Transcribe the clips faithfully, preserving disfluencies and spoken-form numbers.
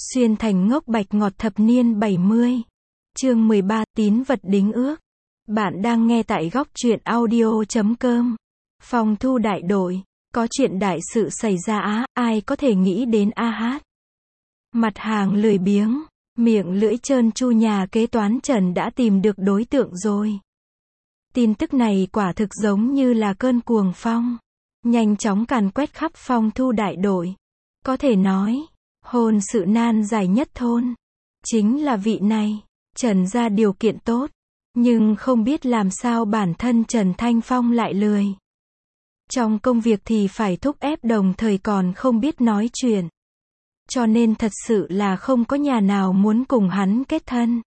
Xuyên thành ngốc bạch ngọt thập niên bảy mươi. Chương mười ba, tín vật đính ước. Bạn đang nghe tại góc truyện audio chấm com. Phòng thu đại đội. Có chuyện đại sự xảy ra á, ai có thể nghĩ đến a hát. Mặt hàng lười biếng, miệng lưỡi trơn tru nhà kế toán Trần đã tìm được đối tượng rồi. Tin tức này quả thực giống như là cơn cuồng phong, nhanh chóng càn quét khắp phòng thu đại đội. Có thể nói, hôn sự nan giải nhất thôn chính là vị này. Trần ra điều kiện tốt, nhưng không biết làm sao bản thân Trần Thanh Phong lại lười. Trong công việc thì phải thúc ép, đồng thời còn không biết nói chuyện. Cho nên thật sự là không có nhà nào muốn cùng hắn kết thân.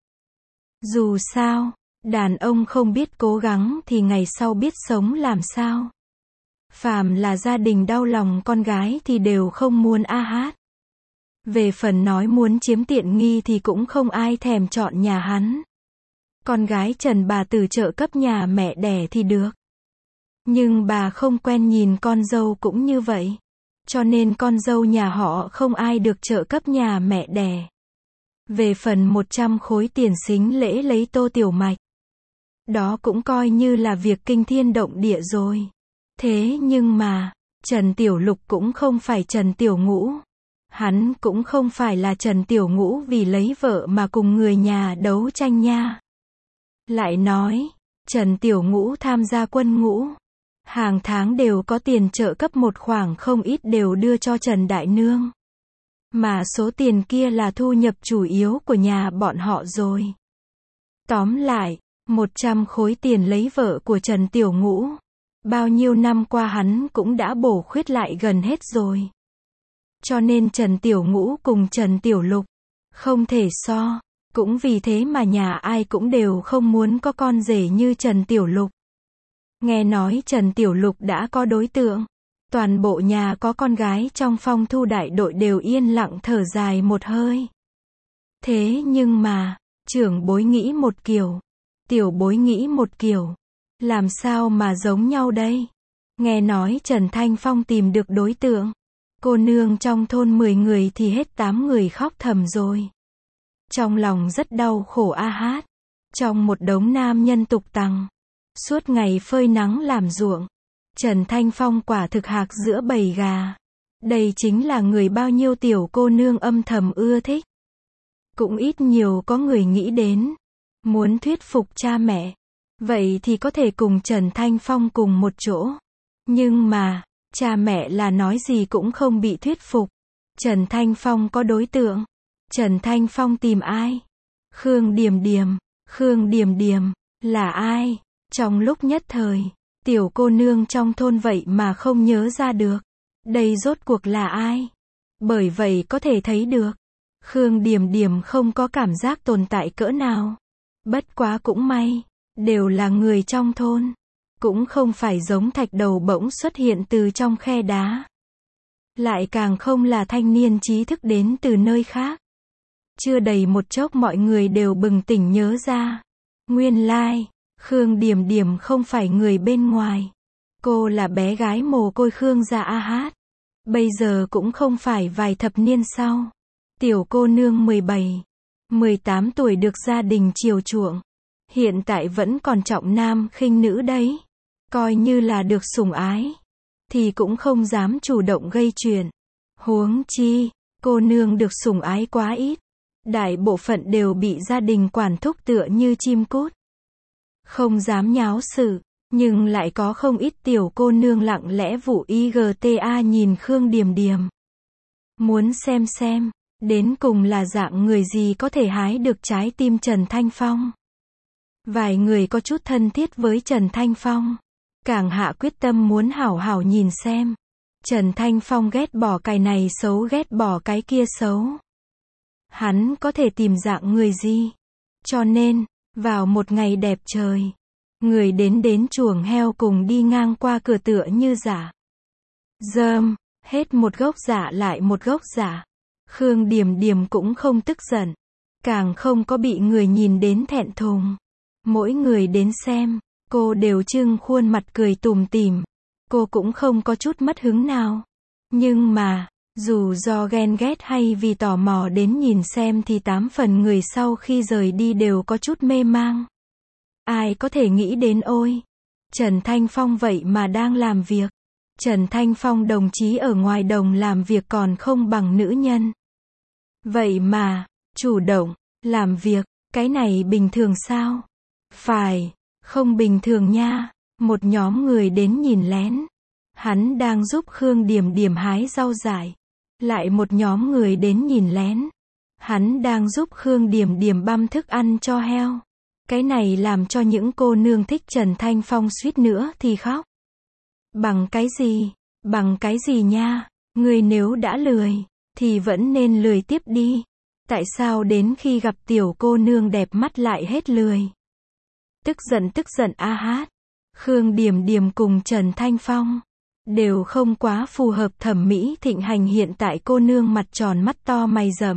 Dù sao, đàn ông không biết cố gắng thì ngày sau biết sống làm sao. Phàm là gia đình đau lòng con gái thì đều không muốn a hát. Về phần nói muốn chiếm tiện nghi thì cũng không ai thèm chọn nhà hắn. Con gái Trần bà từ trợ cấp nhà mẹ đẻ thì được. Nhưng bà không quen nhìn con dâu cũng như vậy. Cho nên con dâu nhà họ không ai được trợ cấp nhà mẹ đẻ. Về phần một trăm khối tiền sính lễ lấy Tô Tiểu Mạch, đó cũng coi như là việc kinh thiên động địa rồi. Thế nhưng mà, Trần Tiểu Lục cũng không phải Trần Tiểu Ngũ. Hắn cũng không phải là Trần Tiểu Ngũ vì lấy vợ mà cùng người nhà đấu tranh nha. Lại nói, Trần Tiểu Ngũ tham gia quân ngũ, hàng tháng đều có tiền trợ cấp một khoản không ít đều đưa cho Trần Đại Nương. Mà số tiền kia là thu nhập chủ yếu của nhà bọn họ rồi. Tóm lại, một trăm khối tiền lấy vợ của Trần Tiểu Ngũ, bao nhiêu năm qua hắn cũng đã bổ khuyết lại gần hết rồi. Cho nên Trần Tiểu Ngũ cùng Trần Tiểu Lục không thể so. Cũng vì thế mà nhà ai cũng đều không muốn có con rể như Trần Tiểu Lục. Nghe nói Trần Tiểu Lục đã có đối tượng, toàn bộ nhà có con gái trong phong thu đại đội đều yên lặng thở dài một hơi. Thế nhưng mà, trưởng bối nghĩ một kiểu, tiểu bối nghĩ một kiểu. Làm sao mà giống nhau đây? Nghe nói Trần Thanh Phong tìm được đối tượng, cô nương trong thôn mười người thì hết tám người khóc thầm rồi. Trong lòng rất đau khổ a hát. Trong một đống nam nhân tục tằng, suốt ngày phơi nắng làm ruộng, Trần Thanh Phong quả thực hạc giữa bầy gà. Đây chính là người bao nhiêu tiểu cô nương âm thầm ưa thích. Cũng ít nhiều có người nghĩ đến, muốn thuyết phục cha mẹ, vậy thì có thể cùng Trần Thanh Phong cùng một chỗ. Nhưng mà, cha mẹ là nói gì cũng không bị thuyết phục. Trần Thanh Phong có đối tượng. Trần Thanh Phong tìm ai? Khương Điềm Điềm. Khương Điềm Điềm là ai? Trong lúc nhất thời, tiểu cô nương trong thôn vậy mà không nhớ ra được. Đây rốt cuộc là ai? Bởi vậy có thể thấy được, Khương Điềm Điềm không có cảm giác tồn tại cỡ nào. Bất quá cũng may, đều là người trong thôn. Cũng không phải giống thạch đầu bỗng xuất hiện từ trong khe đá. Lại càng không là thanh niên trí thức đến từ nơi khác. Chưa đầy một chốc mọi người đều bừng tỉnh nhớ ra. Nguyên lai, Khương Điềm Điềm không phải người bên ngoài. Cô là bé gái mồ côi Khương gia a hát. Bây giờ cũng không phải vài thập niên sau. Tiểu cô nương mười bảy, mười tám tuổi được gia đình chiều chuộng. Hiện tại vẫn còn trọng nam khinh nữ đấy. Coi như là được sủng ái, thì cũng không dám chủ động gây chuyện. Huống chi, cô nương được sủng ái quá ít. Đại bộ phận đều bị gia đình quản thúc tựa như chim cút. Không dám nháo sự, nhưng lại có không ít tiểu cô nương lặng lẽ vụ i giê tê a nhìn Khương Điềm Điềm. Muốn xem xem, đến cùng là dạng người gì có thể hái được trái tim Trần Thanh Phong. Vài người có chút thân thiết với Trần Thanh Phong, càng hạ quyết tâm muốn hảo hảo nhìn xem. Trần Thanh Phong ghét bỏ cái này xấu, ghét bỏ cái kia xấu. Hắn có thể tìm dạng người gì? Cho nên, vào một ngày đẹp trời, người đến đến chuồng heo cùng đi ngang qua cửa tựa như giả dơm, hết một gốc giả lại một gốc giả. Khương Điềm Điềm cũng không tức giận, càng không có bị người nhìn đến thẹn thùng. Mỗi người đến xem, cô đều trưng khuôn mặt cười tủm tỉm. Cô cũng không có chút mất hứng nào. Nhưng mà, Dù do ghen ghét hay vì tò mò đến nhìn xem thì tám phần người sau khi rời đi đều có chút mê mang. Ai có thể nghĩ đến ôi, Trần Thanh Phong vậy mà đang làm việc. Trần Thanh Phong đồng chí ở ngoài đồng làm việc còn không bằng nữ nhân. Vậy mà, chủ động, làm việc, cái này bình thường sao? Phải, không bình thường nha. Một nhóm người đến nhìn lén. Hắn đang giúp Khương Điềm Điềm hái rau dại. Lại một nhóm người đến nhìn lén. Hắn đang giúp Khương Điềm Điềm băm thức ăn cho heo. Cái này làm cho những cô nương thích Trần Thanh Phong suýt nữa thì khóc. Bằng cái gì? Bằng cái gì nha? Người nếu đã lười, thì vẫn nên lười tiếp đi. Tại sao đến khi gặp tiểu cô nương đẹp mắt lại hết lười? Tức giận tức giận a hát. Khương Điềm Điềm cùng Trần Thanh Phong đều không quá phù hợp thẩm mỹ thịnh hành hiện tại, cô nương mặt tròn mắt to mày rậm.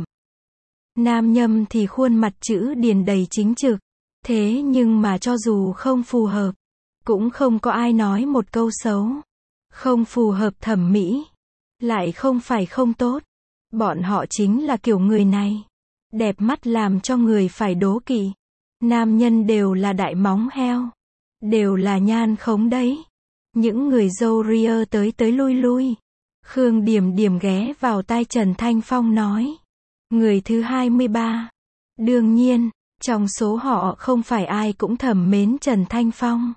Nam Nhâm thì khuôn mặt chữ điền đầy chính trực. Thế nhưng mà cho dù không phù hợp, cũng không có ai nói một câu xấu. Không phù hợp thẩm mỹ, lại không phải không tốt. Bọn họ chính là kiểu người này. Đẹp mắt làm cho người phải đố kỵ. Nam nhân đều là đại móng heo. Đều là nhan khống đấy. Những người dâu ria tới tới lui lui. Khương Điềm Điềm ghé vào tai Trần Thanh Phong nói. Người thứ hai mươi ba. Đương nhiên, trong số họ không phải ai cũng thầm mến Trần Thanh Phong.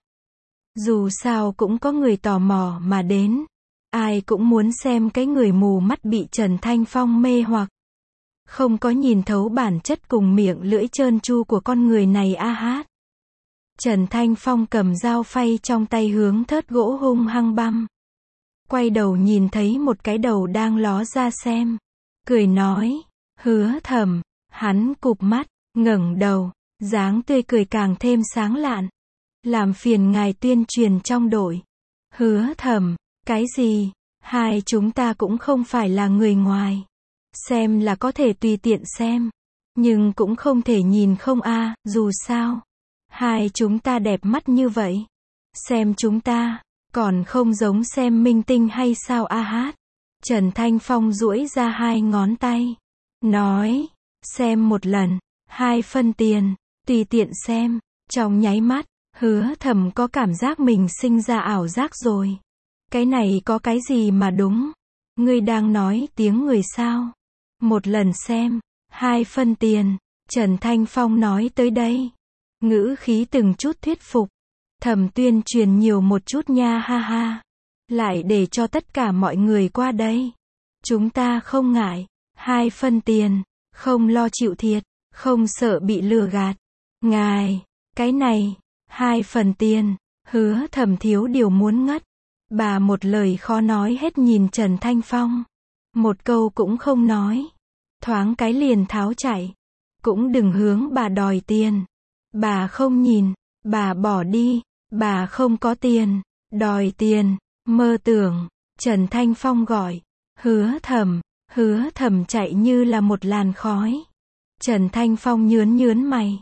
Dù sao cũng có người tò mò mà đến. Ai cũng muốn xem cái người mù mắt bị Trần Thanh Phong mê hoặc. Không có nhìn thấu bản chất cùng miệng lưỡi trơn tru của con người này a hát. Trần Thanh Phong cầm dao phay trong tay hướng thớt gỗ hung hăng băm. Quay đầu nhìn thấy một cái đầu đang ló ra xem. Cười nói, Hứa Thẩm. Hắn cụp mắt, ngẩng đầu, dáng tươi cười càng thêm sáng lạn. Làm phiền ngài tuyên truyền trong đội. Hứa Thẩm, cái gì? Hai chúng ta cũng không phải là người ngoài. Xem là có thể tùy tiện xem. Nhưng cũng không thể nhìn không a, dù sao. Hai chúng ta đẹp mắt như vậy. Xem chúng ta, còn không giống xem minh tinh hay sao a hát. Trần Thanh Phong duỗi ra hai ngón tay. Nói, xem một lần, hai phân tiền, tùy tiện xem. Trong nháy mắt, Hứa Thẩm có cảm giác mình sinh ra ảo giác rồi. Cái này có cái gì mà đúng? Ngươi đang nói tiếng người sao? Một lần xem, hai phân tiền. Trần Thanh Phong nói tới đây. Ngữ khí từng chút thuyết phục. Thẩm tuyên truyền nhiều một chút nha ha ha. Lại để cho tất cả mọi người qua đây. Chúng ta không ngại. Hai phân tiền. Không lo chịu thiệt. Không sợ bị lừa gạt. Ngài, cái này, hai phần tiền. Hứa Thẩm thiếu điều muốn ngất. Bà một lời khó nói hết nhìn Trần Thanh Phong. Một câu cũng không nói. Thoáng cái liền tháo chạy. Cũng đừng hướng bà đòi tiền. Bà không nhìn. Bà bỏ đi. Bà không có tiền. Đòi tiền. Mơ tưởng. Trần Thanh Phong gọi. Hứa Thẩm. Hứa Thẩm chạy như là một làn khói. Trần Thanh Phong nhướn nhướn mày.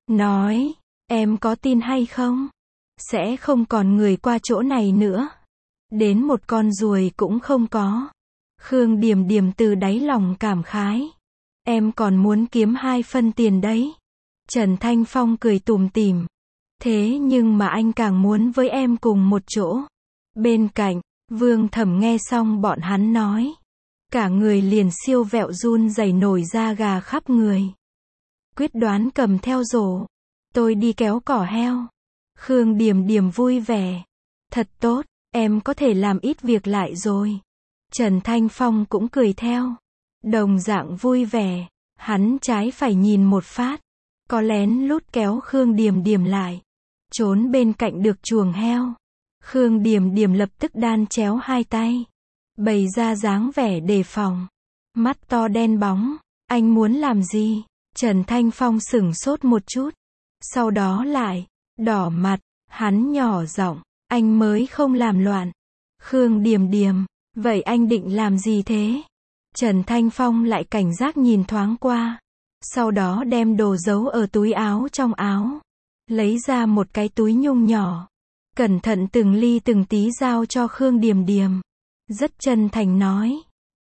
Nói. Em có tin hay không? Sẽ không còn người qua chỗ này nữa. Đến một con ruồi cũng không có. Khương Điềm Điềm từ đáy lòng cảm khái. Em còn muốn kiếm hai phân tiền đấy. Trần Thanh Phong cười tủm tỉm. Thế nhưng mà anh càng muốn với em cùng một chỗ. Bên cạnh, Vương Thẩm nghe xong bọn hắn nói. Cả người liền siêu vẹo run rẩy nổi da gà khắp người. Quyết đoán cầm theo rổ. Tôi đi kéo cỏ heo. Khương Điềm Điềm vui vẻ. Thật tốt, em có thể làm ít việc lại rồi. Trần Thanh Phong cũng cười theo. Đồng dạng vui vẻ. Hắn trái phải nhìn một phát. Có lén lút kéo Khương Điềm Điềm lại. Trốn bên cạnh được chuồng heo. Khương Điềm Điềm lập tức đan chéo hai tay. Bày ra dáng vẻ đề phòng. Mắt to đen bóng. Anh muốn làm gì? Trần Thanh Phong sửng sốt một chút. Sau đó lại, đỏ mặt, hắn nhỏ giọng. Anh mới không làm loạn. Khương Điềm Điềm, vậy anh định làm gì thế? Trần Thanh Phong lại cảnh giác nhìn thoáng qua. Sau đó đem đồ giấu ở túi áo trong áo. Lấy ra một cái túi nhung nhỏ. Cẩn thận từng ly từng tí giao cho Khương Điềm Điềm. Rất chân thành nói.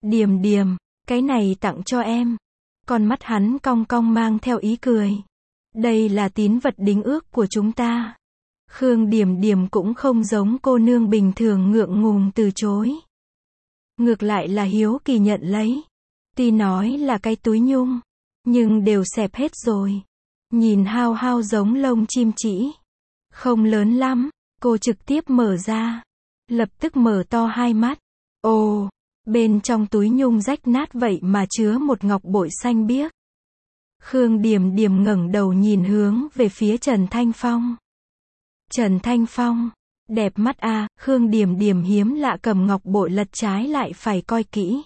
Điềm điềm, cái này tặng cho em. Con mắt hắn cong cong mang theo ý cười. Đây là tín vật đính ước của chúng ta. Khương Điềm Điềm cũng không giống cô nương bình thường ngượng ngùng từ chối. Ngược lại là hiếu kỳ nhận lấy. Tuy nói là cái túi nhung, nhưng đều xẹp hết rồi. Nhìn hao hao giống lông chim chỉ. Không lớn lắm, cô trực tiếp mở ra. Lập tức mở to hai mắt. Ồ, bên trong túi nhung rách nát vậy mà chứa một ngọc bội xanh biếc. Khương Điềm Điềm ngẩng đầu nhìn hướng về phía Trần Thanh Phong. Trần Thanh Phong, đẹp mắt à, Khương Điềm Điềm hiếm lạ cầm ngọc bội lật trái lại phải coi kỹ.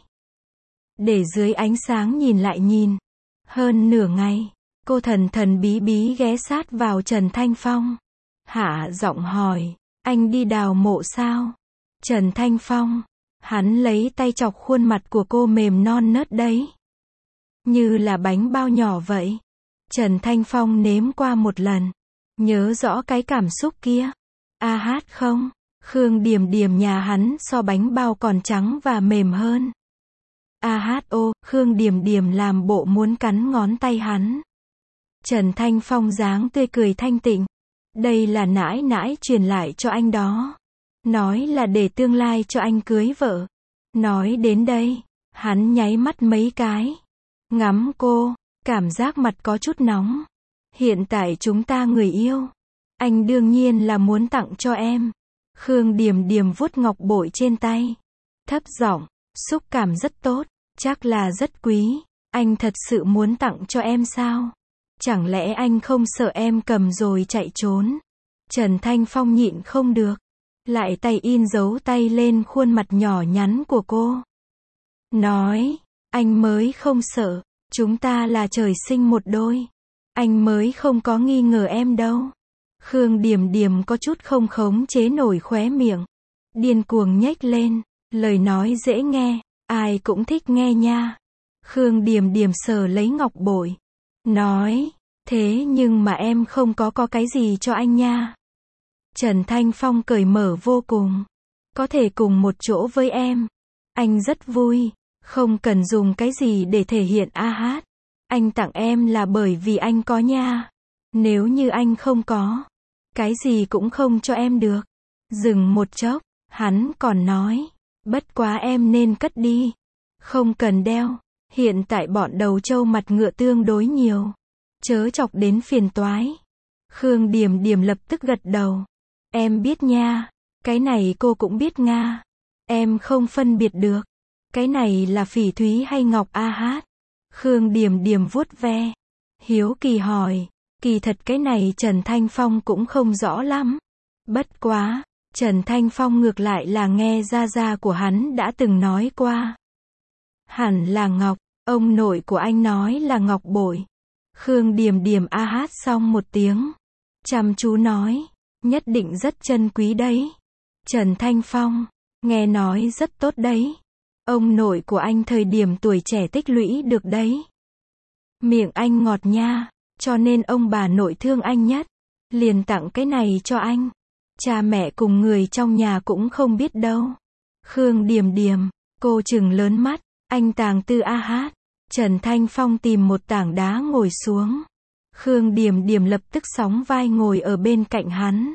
Để dưới ánh sáng nhìn lại nhìn. Hơn nửa ngày, cô thần thần bí bí ghé sát vào Trần Thanh Phong. Hạ giọng hỏi, anh đi đào mộ sao? Trần Thanh Phong, hắn lấy tay chọc khuôn mặt của cô mềm non nớt đấy. Như là bánh bao nhỏ vậy. Trần Thanh Phong nếm qua một lần. Nhớ rõ cái cảm xúc kia. A hát không? Khương Điềm Điềm nhà hắn so bánh bao còn trắng và mềm hơn. A hát ô, Khương Điềm Điềm làm bộ muốn cắn ngón tay hắn. Trần Thanh Phong dáng tươi cười thanh tịnh. Đây là nãi nãi truyền lại cho anh đó. Nói là để tương lai cho anh cưới vợ. Nói đến đây, hắn nháy mắt mấy cái. Ngắm cô, cảm giác mặt có chút nóng. Hiện tại chúng ta người yêu. Anh đương nhiên là muốn tặng cho em. Khương Điềm Điềm vuốt ngọc bội trên tay. Thấp giọng, xúc cảm rất tốt, chắc là rất quý. Anh thật sự muốn tặng cho em sao? Chẳng lẽ anh không sợ em cầm rồi chạy trốn? Trần Thanh Phong nhịn không được. Lại tay in dấu tay lên khuôn mặt nhỏ nhắn của cô. Nói, anh mới không sợ. Chúng ta là trời sinh một đôi. Anh mới không có nghi ngờ em đâu. Khương Điềm Điềm có chút không khống chế nổi khóe miệng. Điên cuồng nhếch lên. Lời nói dễ nghe, ai cũng thích nghe nha. Khương Điềm Điềm sờ lấy ngọc bội. Nói, thế nhưng mà em không có có cái gì cho anh nha. Trần Thanh Phong cởi mở vô cùng. Có thể cùng một chỗ với em. Anh rất vui. Không cần dùng cái gì để thể hiện a hát. Anh tặng em là bởi vì anh có nha. Nếu như anh không có, cái gì cũng không cho em được. Dừng một chốc, hắn còn nói. Bất quá em nên cất đi. Không cần đeo. Hiện tại bọn đầu trâu mặt ngựa tương đối nhiều. Chớ chọc đến phiền toái. Khương Điềm Điềm lập tức gật đầu. Em biết nha. Cái này cô cũng biết nga. Em không phân biệt được. Cái này là phỉ thúy hay ngọc a hát? Khương Điềm Điềm vuốt ve. Hiếu kỳ hỏi. Kỳ thật cái này Trần Thanh Phong cũng không rõ lắm. Bất quá, Trần Thanh Phong ngược lại là nghe gia gia của hắn đã từng nói qua. Hẳn là ngọc, ông nội của anh nói là ngọc bội. Khương Điềm Điềm a hát xong một tiếng. Chăm chú nói, nhất định rất chân quý đấy. Trần Thanh Phong, nghe nói rất tốt đấy. Ông nội của anh thời điểm tuổi trẻ tích lũy được đấy. Miệng anh ngọt nha, cho nên ông bà nội thương anh nhất. Liền tặng cái này cho anh. Cha mẹ cùng người trong nhà cũng không biết đâu. Khương Điềm Điềm, cô trừng lớn mắt, anh tàng tư a hát. Trần Thanh Phong tìm một tảng đá ngồi xuống. Khương Điềm Điềm lập tức sóng vai ngồi ở bên cạnh hắn.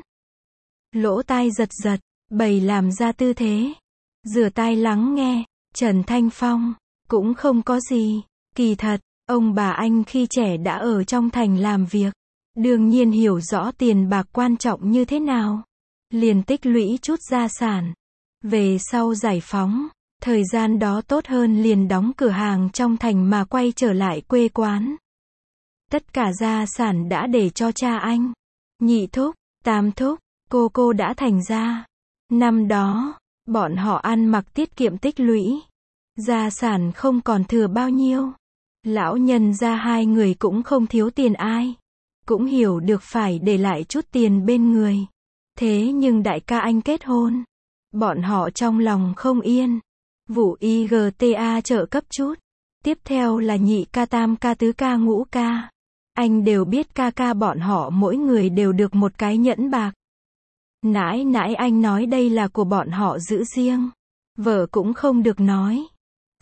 Lỗ tai giật giật, bày làm ra tư thế. Rửa tai lắng nghe. Trần Thanh Phong, cũng không có gì. Kỳ thật, ông bà anh khi trẻ đã ở trong thành làm việc. Đương nhiên hiểu rõ tiền bạc quan trọng như thế nào. Liền tích lũy chút gia sản. Về sau giải phóng, thời gian đó tốt hơn liền đóng cửa hàng trong thành mà quay trở lại quê quán. Tất cả gia sản đã để cho cha anh. Nhị thúc, tam thúc, cô cô đã thành ra. Năm đó, bọn họ ăn mặc tiết kiệm tích lũy. Gia sản không còn thừa bao nhiêu. Lão nhân gia hai người cũng không thiếu tiền ai. Cũng hiểu được phải để lại chút tiền bên người. Thế nhưng đại ca anh kết hôn. Bọn họ trong lòng không yên. Vụ i giê tê a trợ cấp chút. Tiếp theo là nhị ca tam ca tứ ca ngũ ca. Anh đều biết ca ca bọn họ mỗi người đều được một cái nhẫn bạc. Nãi nãi anh nói đây là của bọn họ giữ riêng. Vợ cũng không được nói.